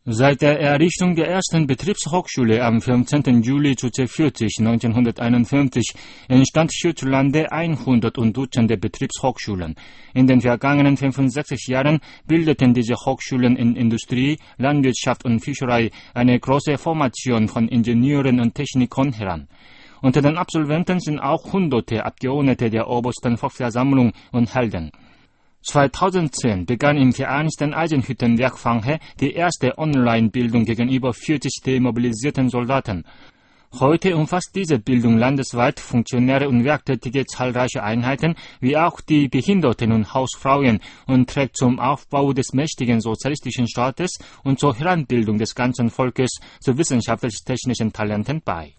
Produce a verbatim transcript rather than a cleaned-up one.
Seit der Errichtung der ersten Betriebshochschule am fünfzehnten Juli neunzehnhundertvierzig neunzehnhunderteinundfünfzig entstand hierzulande hundert und Dutzende Betriebshochschulen. In den vergangenen fünfundsechzig Jahren bildeten diese Hochschulen in Industrie, Landwirtschaft und Fischerei eine große Formation von Ingenieuren und Technikern heran. Unter den Absolventen sind auch hunderte Abgeordnete der obersten Volksversammlung und Helden. zweitausendzehn begann im Vereinigten Eisenhüttenwerk Fanghe die erste Online-Bildung gegenüber vierzig demobilisierten Soldaten. Heute umfasst diese Bildung landesweit Funktionäre und werktätige zahlreiche Einheiten, wie auch die Behinderten und Hausfrauen, und trägt zum Aufbau des mächtigen sozialistischen Staates und zur Heranbildung des ganzen Volkes zu wissenschaftlich-technischen Talenten bei.